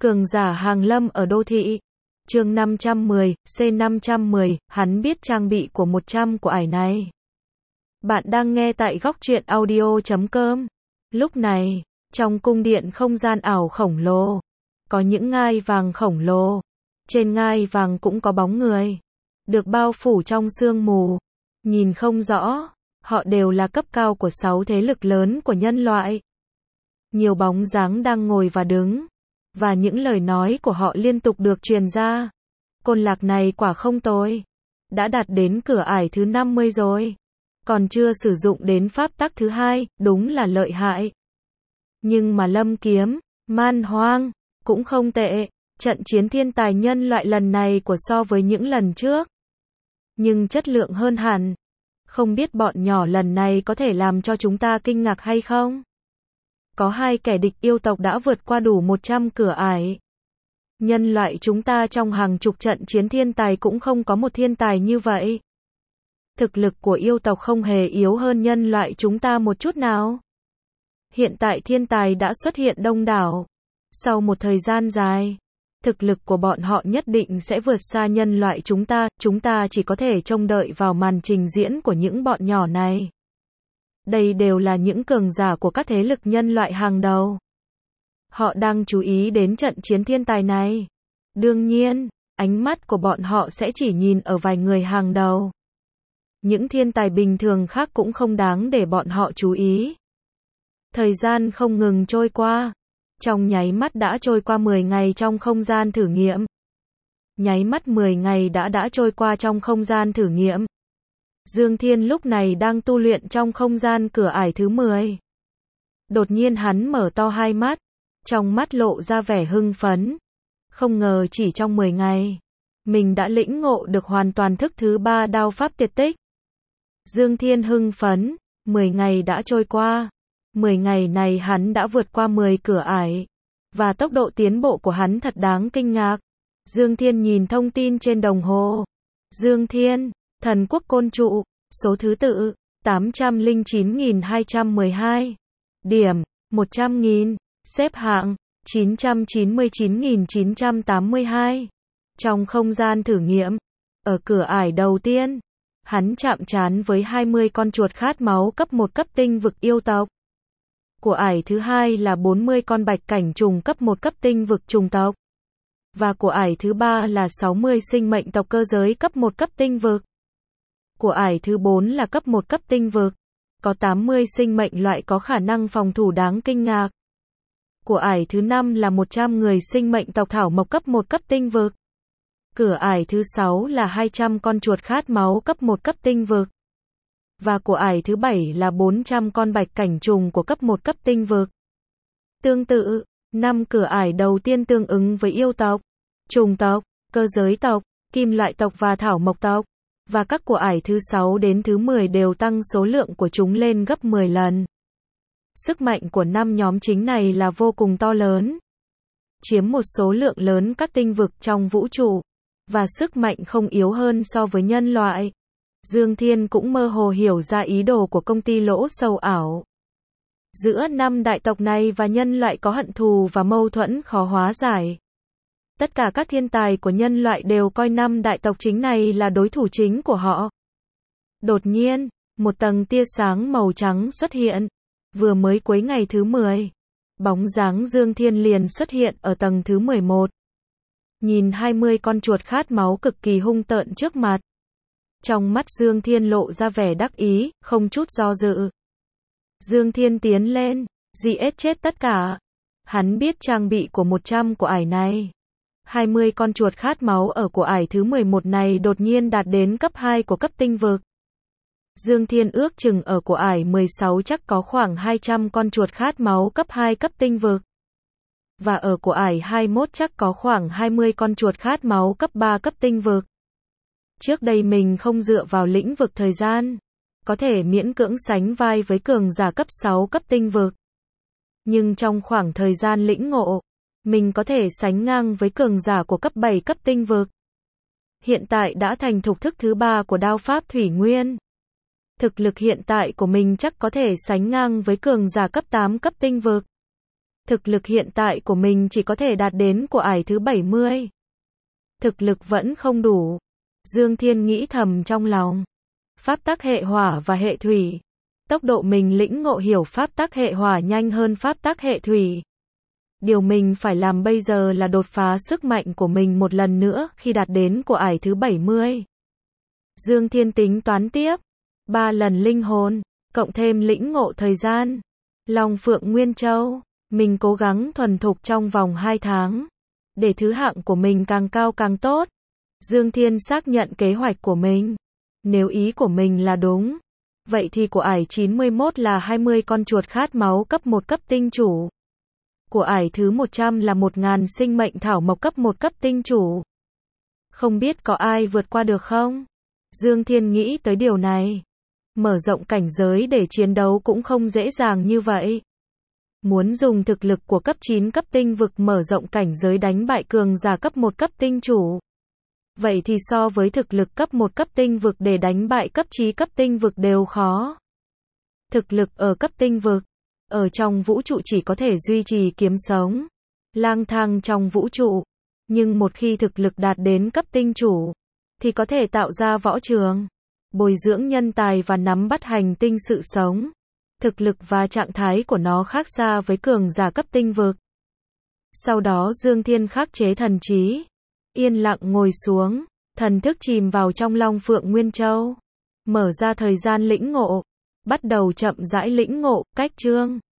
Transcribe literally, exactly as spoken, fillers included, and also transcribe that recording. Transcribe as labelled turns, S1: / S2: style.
S1: Cường giả hàng lâm ở đô thị. Chương năm trăm mười, C năm trăm mười, hắn biết trang bị của một trăm của ải này. Bạn đang nghe tại góc truyện audio chấm com. Lúc này, trong cung điện không gian ảo khổng lồ, có những ngai vàng khổng lồ. Trên ngai vàng cũng có bóng người, được bao phủ trong sương mù. Nhìn không rõ, họ đều là cấp cao của sáu thế lực lớn của nhân loại. Nhiều bóng dáng đang ngồi và đứng, và những lời nói của họ liên tục được truyền ra. Côn lạc này quả không tồi, đã đạt đến cửa ải thứ năm mươi rồi, còn chưa sử dụng đến pháp tắc thứ hai, đúng là lợi hại. Nhưng mà Lâm Kiếm, Man Hoang, cũng không tệ. Trận chiến thiên tài nhân loại lần này của so với những lần trước, nhưng chất lượng hơn hẳn. Không biết bọn nhỏ lần này có thể làm cho chúng ta kinh ngạc hay không? Có hai kẻ địch yêu tộc đã vượt qua đủ một trăm cửa ải. Nhân loại chúng ta trong hàng chục trận chiến thiên tài cũng không có một thiên tài như vậy. Thực lực của yêu tộc không hề yếu hơn nhân loại chúng ta một chút nào. Hiện tại thiên tài đã xuất hiện đông đảo. Sau một thời gian dài, thực lực của bọn họ nhất định sẽ vượt xa nhân loại chúng ta, chúng ta chỉ có thể trông đợi vào màn trình diễn của những bọn nhỏ này. Đây đều là những cường giả của các thế lực nhân loại hàng đầu. Họ đang chú ý đến trận chiến thiên tài này. Đương nhiên, ánh mắt của bọn họ sẽ chỉ nhìn ở vài người hàng đầu. Những thiên tài bình thường khác cũng không đáng để bọn họ chú ý. Thời gian không ngừng trôi qua. Trong nháy mắt đã trôi qua mười ngày trong không gian thử nghiệm. Nháy mắt mười ngày đã đã trôi qua trong không gian thử nghiệm. Dương Thiên lúc này đang tu luyện trong không gian cửa ải thứ mười. Đột nhiên hắn mở to hai mắt, trong mắt lộ ra vẻ hưng phấn. Không ngờ chỉ trong mười ngày, mình đã lĩnh ngộ được hoàn toàn thức thứ ba đao pháp tuyệt tích. Dương Thiên hưng phấn, mười ngày đã trôi qua. mười ngày này hắn đã vượt qua mười cửa ải, và tốc độ tiến bộ của hắn thật đáng kinh ngạc. Dương Thiên nhìn thông tin trên đồng hồ. Dương Thiên, thần quốc côn trụ, số thứ tự, tám trăm lẻ chín nghìn hai trăm mười hai. Điểm, một trăm nghìn. Xếp hạng, chín trăm chín mươi chín nghìn chín trăm tám mươi hai. Trong không gian thử nghiệm, ở cửa ải đầu tiên, hắn chạm trán với hai mươi con chuột khát máu cấp một cấp tinh vực yêu tộc. Của ải thứ hai là bốn mươi con bạch cảnh trùng cấp một cấp tinh vực trùng tộc. Và của ải thứ ba là sáu mươi sinh mệnh tộc cơ giới cấp một cấp tinh vực. Của ải thứ bốn là cấp một cấp tinh vực. Có tám mươi sinh mệnh loại có khả năng phòng thủ đáng kinh ngạc. Của ải thứ năm là một trăm người sinh mệnh tộc thảo mộc cấp một cấp tinh vực. Cửa ải thứ sáu là hai trăm con chuột khát máu cấp một cấp tinh vực. Và của ải thứ bảy là bốn trăm con bạch cảnh trùng của cấp một cấp tinh vực. Tương tự, năm cửa ải đầu tiên tương ứng với yêu tộc, trùng tộc, cơ giới tộc, kim loại tộc và thảo mộc tộc. Và các của ải thứ sáu đến thứ mười đều tăng số lượng của chúng lên gấp mười lần. Sức mạnh của năm nhóm chính này là vô cùng to lớn. Chiếm một số lượng lớn các tinh vực trong vũ trụ. Và sức mạnh không yếu hơn so với nhân loại. Dương Thiên cũng mơ hồ hiểu ra ý đồ của công ty lỗ sâu ảo. Giữa năm đại tộc này và nhân loại có hận thù và mâu thuẫn khó hóa giải. Tất cả các thiên tài của nhân loại đều coi năm đại tộc chính này là đối thủ chính của họ. Đột nhiên, một tầng tia sáng màu trắng xuất hiện. Vừa mới cuối ngày thứ mười, bóng dáng Dương Thiên liền xuất hiện ở tầng thứ mười một. Nhìn hai mươi con chuột khát máu cực kỳ hung tợn trước mặt. Trong mắt Dương Thiên lộ ra vẻ đắc ý, không chút do dự. Dương Thiên tiến lên, giết chết tất cả. Hắn biết trang bị của một trăm của ải này. hai mươi con chuột khát máu ở của ải thứ mười một này đột nhiên đạt đến cấp hai của cấp tinh vực. Dương Thiên ước chừng ở của ải mười sáu chắc có khoảng hai trăm con chuột khát máu cấp hai cấp tinh vực. Và ở của ải hai mươi mốt chắc có khoảng hai mươi con chuột khát máu cấp ba cấp tinh vực. Trước đây mình không dựa vào lĩnh vực thời gian, có thể miễn cưỡng sánh vai với cường giả cấp sáu cấp tinh vực. Nhưng trong khoảng thời gian lĩnh ngộ, mình có thể sánh ngang với cường giả của cấp bảy cấp tinh vực. Hiện tại đã thành thục thức thứ ba của đao pháp thủy nguyên. Thực lực hiện tại của mình chắc có thể sánh ngang với cường giả cấp tám cấp tinh vực. Thực lực hiện tại của mình chỉ có thể đạt đến của ải thứ bảy mươi. Thực lực vẫn không đủ. Dương Thiên nghĩ thầm trong lòng. Pháp tắc hệ hỏa và hệ thủy. Tốc độ mình lĩnh ngộ hiểu pháp tắc hệ hỏa nhanh hơn pháp tắc hệ thủy. Điều mình phải làm bây giờ là đột phá sức mạnh của mình một lần nữa khi đạt đến của ải thứ bảy mươi. Dương Thiên tính toán tiếp. Ba lần linh hồn, cộng thêm lĩnh ngộ thời gian. Long Phượng Nguyên Châu, mình cố gắng thuần thục trong vòng hai tháng. Để thứ hạng của mình càng cao càng tốt. Dương Thiên xác nhận kế hoạch của mình. Nếu ý của mình là đúng, vậy thì của ải chín mươi mốt là hai mươi con chuột khát máu cấp một cấp tinh chủ. Của ải thứ một trăm là một nghìn sinh mệnh thảo mộc cấp một cấp tinh chủ. Không biết có ai vượt qua được không? Dương Thiên nghĩ tới điều này. Mở rộng cảnh giới để chiến đấu cũng không dễ dàng như vậy. Muốn dùng thực lực của cấp chín cấp tinh vực mở rộng cảnh giới đánh bại cường giả cấp một cấp tinh chủ. Vậy thì so với thực lực cấp một cấp tinh vực để đánh bại cấp chín cấp tinh vực đều khó. Thực lực ở cấp tinh vực, ở trong vũ trụ chỉ có thể duy trì kiếm sống, lang thang trong vũ trụ. Nhưng một khi thực lực đạt đến cấp tinh chủ, thì có thể tạo ra võ trường, bồi dưỡng nhân tài và nắm bắt hành tinh sự sống. Thực lực và trạng thái của nó khác xa với cường giả cấp tinh vực. Sau đó Dương Thiên khắc chế thần trí, yên lặng ngồi xuống, thần thức chìm vào trong Long Phượng Nguyên Châu, mở ra thời gian lĩnh ngộ, bắt đầu chậm rãi lĩnh ngộ, cách chương.